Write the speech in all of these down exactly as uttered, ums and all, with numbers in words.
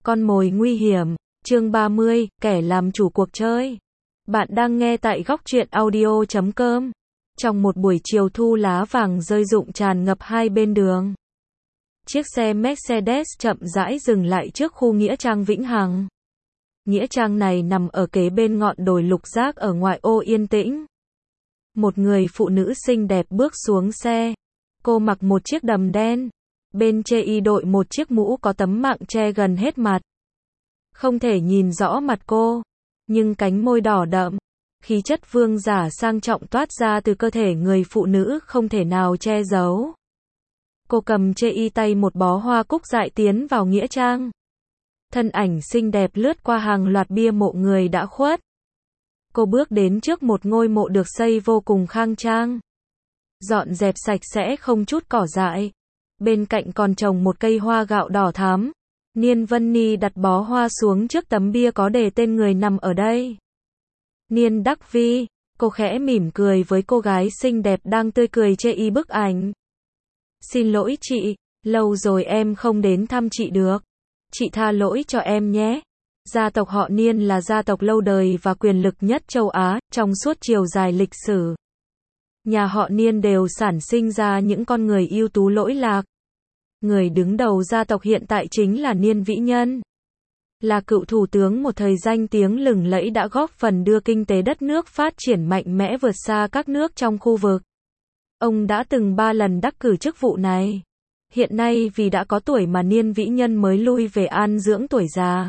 Con mồi nguy hiểm, chương ba mươi, kẻ làm chủ cuộc chơi. Bạn đang nghe tại góc truyện audio chấm com. Trong một buổi chiều thu lá vàng rơi rụng tràn ngập hai bên đường. Chiếc xe Mercedes chậm rãi dừng lại trước khu Nghĩa Trang Vĩnh Hằng. Nghĩa trang này nằm ở kế bên ngọn đồi lục giác ở ngoại ô yên tĩnh. Một người phụ nữ xinh đẹp bước xuống xe. Cô mặc một chiếc đầm đen. Bên chê y đội một chiếc mũ có tấm mạng che gần hết mặt. Không thể nhìn rõ mặt cô, nhưng cánh môi đỏ đậm, khí chất vương giả sang trọng toát ra từ cơ thể người phụ nữ không thể nào che giấu. Cô cầm chê y tay một bó hoa cúc dại tiến vào nghĩa trang. Thân ảnh xinh đẹp lướt qua hàng loạt bia mộ người đã khuất. Cô bước đến trước một ngôi mộ được xây vô cùng khang trang. Dọn dẹp sạch sẽ không chút cỏ dại. Bên cạnh còn trồng một cây hoa gạo đỏ thắm. Niên Vân Ni đặt bó hoa xuống trước tấm bia có đề tên người nằm ở đây. Niên Đắc Vi, cô khẽ mỉm cười với cô gái xinh đẹp đang tươi cười chê y bức ảnh. Xin lỗi chị, lâu rồi em không đến thăm chị được. Chị tha lỗi cho em nhé. Gia tộc họ Niên là gia tộc lâu đời và quyền lực nhất châu Á, trong suốt chiều dài lịch sử. Nhà họ Niên đều sản sinh ra những con người ưu tú lỗi lạc. Người đứng đầu gia tộc hiện tại chính là Niên Vĩ Nhân. Là cựu thủ tướng một thời danh tiếng lừng lẫy đã góp phần đưa kinh tế đất nước phát triển mạnh mẽ vượt xa các nước trong khu vực. Ông đã từng ba lần đắc cử chức vụ này. Hiện nay vì đã có tuổi mà Niên Vĩ Nhân mới lui về an dưỡng tuổi già.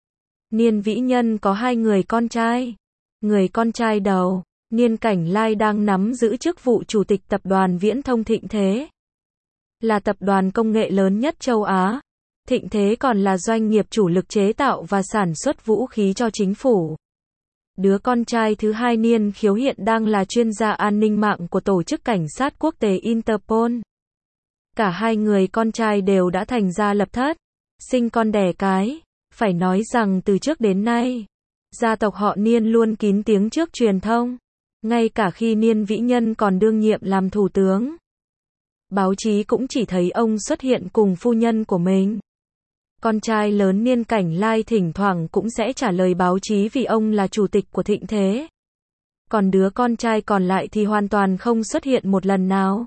Niên Vĩ Nhân có hai người con trai. Người con trai đầu, Niên Cảnh Lai đang nắm giữ chức vụ chủ tịch tập đoàn Viễn thông Thịnh Thế. Là tập đoàn công nghệ lớn nhất châu Á. Thịnh Thế còn là doanh nghiệp chủ lực chế tạo và sản xuất vũ khí cho chính phủ. Đứa con trai thứ hai Niên Khiếu hiện đang là chuyên gia an ninh mạng của Tổ chức Cảnh sát Quốc tế Interpol. Cả hai người con trai đều đã thành gia lập thất, sinh con đẻ cái. Phải nói rằng từ trước đến nay, gia tộc họ Niên luôn kín tiếng trước truyền thông. Ngay cả khi Niên Vĩ Nhân còn đương nhiệm làm thủ tướng, báo chí cũng chỉ thấy ông xuất hiện cùng phu nhân của mình. Con trai lớn Niên Cảnh Lai thỉnh thoảng cũng sẽ trả lời báo chí vì ông là chủ tịch của Thịnh Thế. Còn đứa con trai còn lại thì hoàn toàn không xuất hiện một lần nào.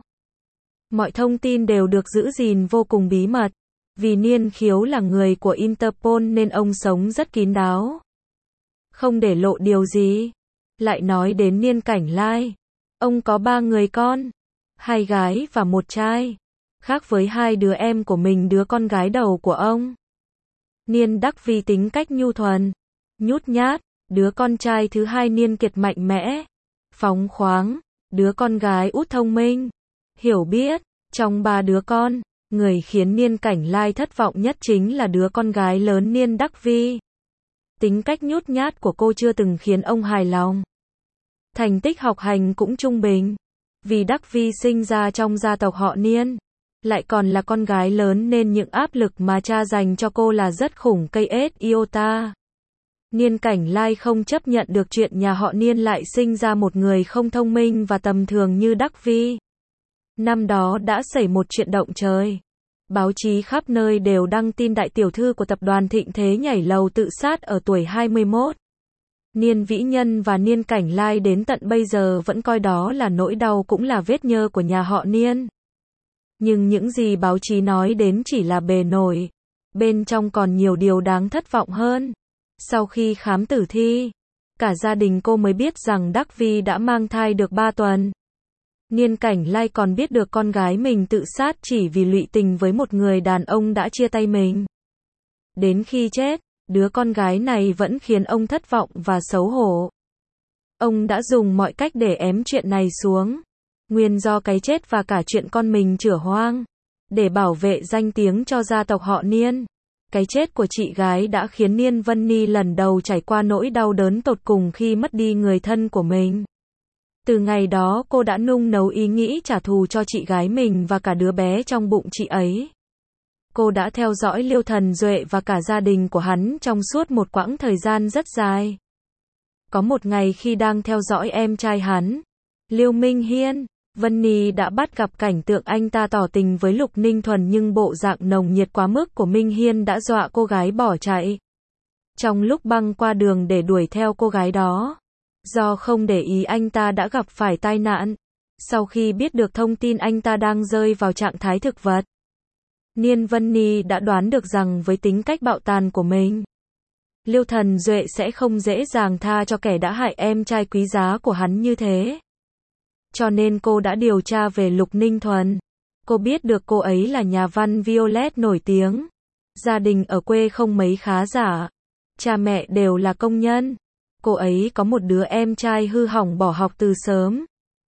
Mọi thông tin đều được giữ gìn vô cùng bí mật. Vì Niên Khiếu là người của Interpol nên ông sống rất kín đáo. Không để lộ điều gì. Lại nói đến Niên Cảnh Lai. Ông có ba người con. Hai gái và một trai. Khác với hai đứa em của mình, đứa con gái đầu của ông, Niên Đắc Vi tính cách nhu thuần, nhút nhát. Đứa con trai thứ hai Niên Kiệt mạnh mẽ, phóng khoáng. Đứa con gái út thông minh, hiểu biết. Trong ba đứa con, người khiến Niên Cảnh Lai thất vọng nhất chính là đứa con gái lớn Niên Đắc Vi. Tính cách nhút nhát của cô chưa từng khiến ông hài lòng. Thành tích học hành cũng trung bình. Vì Đắc Vi sinh ra trong gia tộc họ Niên, lại còn là con gái lớn nên những áp lực mà cha dành cho cô là rất khủng cây ết iota. Niên Cảnh Lai không chấp nhận được chuyện nhà họ Niên lại sinh ra một người không thông minh và tầm thường như Đắc Vi. Năm đó đã xảy một chuyện động trời. Báo chí khắp nơi đều đăng tin đại tiểu thư của tập đoàn Thịnh Thế nhảy lầu tự sát ở tuổi hai mươi mốt. Niên Vĩ Nhân và Niên Cảnh Lai đến tận bây giờ vẫn coi đó là nỗi đau cũng là vết nhơ của nhà họ Niên. Nhưng những gì báo chí nói đến chỉ là bề nổi. Bên trong còn nhiều điều đáng thất vọng hơn. Sau khi khám tử thi, cả gia đình cô mới biết rằng Đắc Vi đã mang thai được ba tuần. Niên Cảnh Lai còn biết được con gái mình tự sát chỉ vì lụy tình với một người đàn ông đã chia tay mình. Đến khi chết, đứa con gái này vẫn khiến ông thất vọng và xấu hổ. Ông đã dùng mọi cách để ém chuyện này xuống. Nguyên do cái chết và cả chuyện con mình chửa hoang. Để bảo vệ danh tiếng cho gia tộc họ Niên. Cái chết của chị gái đã khiến Niên Vân Ni lần đầu trải qua nỗi đau đớn tột cùng khi mất đi người thân của mình. Từ ngày đó cô đã nung nấu ý nghĩ trả thù cho chị gái mình và cả đứa bé trong bụng chị ấy. Cô đã theo dõi Liêu Thần Duệ và cả gia đình của hắn trong suốt một quãng thời gian rất dài. Có một ngày khi đang theo dõi em trai hắn, Liêu Minh Hiên, Vân Ni đã bắt gặp cảnh tượng anh ta tỏ tình với Lục Ninh Thuần nhưng bộ dạng nồng nhiệt quá mức của Minh Hiên đã dọa cô gái bỏ chạy. Trong lúc băng qua đường để đuổi theo cô gái đó, do không để ý anh ta đã gặp phải tai nạn. Sau khi biết được thông tin anh ta đang rơi vào trạng thái thực vật, Niên Vân Ni đã đoán được rằng với tính cách bạo tàn của mình, Liêu Thần Duệ sẽ không dễ dàng tha cho kẻ đã hại em trai quý giá của hắn như thế. Cho nên cô đã điều tra về Lục Ninh Thuần. Cô biết được cô ấy là nhà văn Violet nổi tiếng. Gia đình ở quê không mấy khá giả. Cha mẹ đều là công nhân. Cô ấy có một đứa em trai hư hỏng bỏ học từ sớm.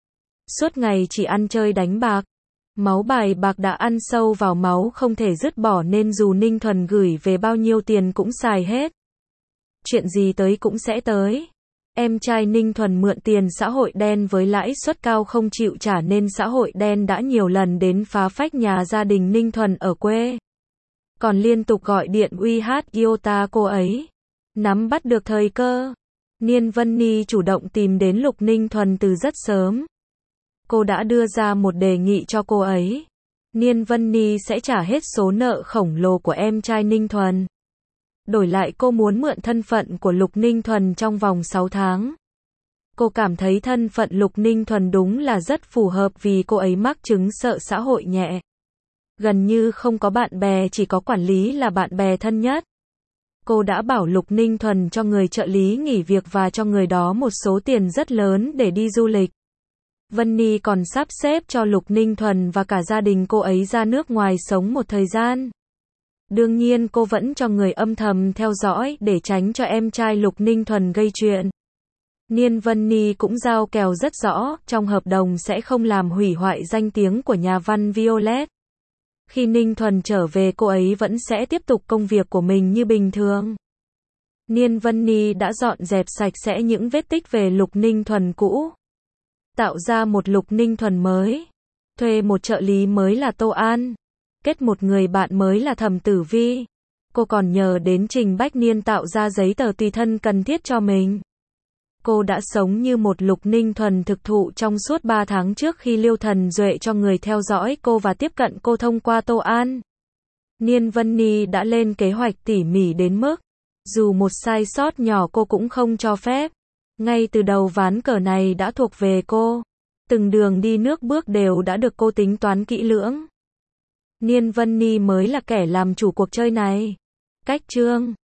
Suốt ngày chỉ ăn chơi đánh bạc. Máu bài bạc đã ăn sâu vào máu không thể dứt bỏ nên dù Ninh Thuần gửi về bao nhiêu tiền cũng xài hết. Chuyện gì tới cũng sẽ tới. Em trai Ninh Thuần mượn tiền xã hội đen với lãi suất cao không chịu trả nên xã hội đen đã nhiều lần đến phá phách nhà gia đình Ninh Thuần ở quê. Còn liên tục gọi điện uy hát Iota cô ấy. Nắm bắt được thời cơ, Niên Vân Ni chủ động tìm đến Lục Ninh Thuần từ rất sớm. Cô đã đưa ra một đề nghị cho cô ấy. Niên Vân Ni sẽ trả hết số nợ khổng lồ của em trai Ninh Thuần. Đổi lại cô muốn mượn thân phận của Lục Ninh Thuần trong vòng sáu tháng. Cô cảm thấy thân phận Lục Ninh Thuần đúng là rất phù hợp vì cô ấy mắc chứng sợ xã hội nhẹ. Gần như không có bạn bè, chỉ có quản lý là bạn bè thân nhất. Cô đã bảo Lục Ninh Thuần cho người trợ lý nghỉ việc và cho người đó một số tiền rất lớn để đi du lịch. Vân Ni còn sắp xếp cho Lục Ninh Thuần và cả gia đình cô ấy ra nước ngoài sống một thời gian. Đương nhiên cô vẫn cho người âm thầm theo dõi để tránh cho em trai Lục Ninh Thuần gây chuyện. Niên Vân Ni cũng giao kèo rất rõ, trong hợp đồng sẽ không làm hủy hoại danh tiếng của nhà văn Violet. Khi Ninh Thuần trở về cô ấy vẫn sẽ tiếp tục công việc của mình như bình thường. Niên Vân Ni đã dọn dẹp sạch sẽ những vết tích về Lục Ninh Thuần cũ. Tạo ra một Lục Ninh Thuần mới. Thuê một trợ lý mới là Tô An. Kết một người bạn mới là Thẩm Tử Vi. Cô còn nhờ đến Trình Bách Niên tạo ra giấy tờ tùy thân cần thiết cho mình. Cô đã sống như một Lục Ninh Thuần thực thụ trong suốt ba tháng trước khi Liêu Thần Duệ cho người theo dõi cô và tiếp cận cô thông qua Tô An. Niên Vân Ni đã lên kế hoạch tỉ mỉ đến mức, dù một sai sót nhỏ cô cũng không cho phép. Ngay từ đầu ván cờ này đã thuộc về cô. Từng đường đi nước bước đều đã được cô tính toán kỹ lưỡng. Niên Vân Ni mới là kẻ làm chủ cuộc chơi này. Cách chương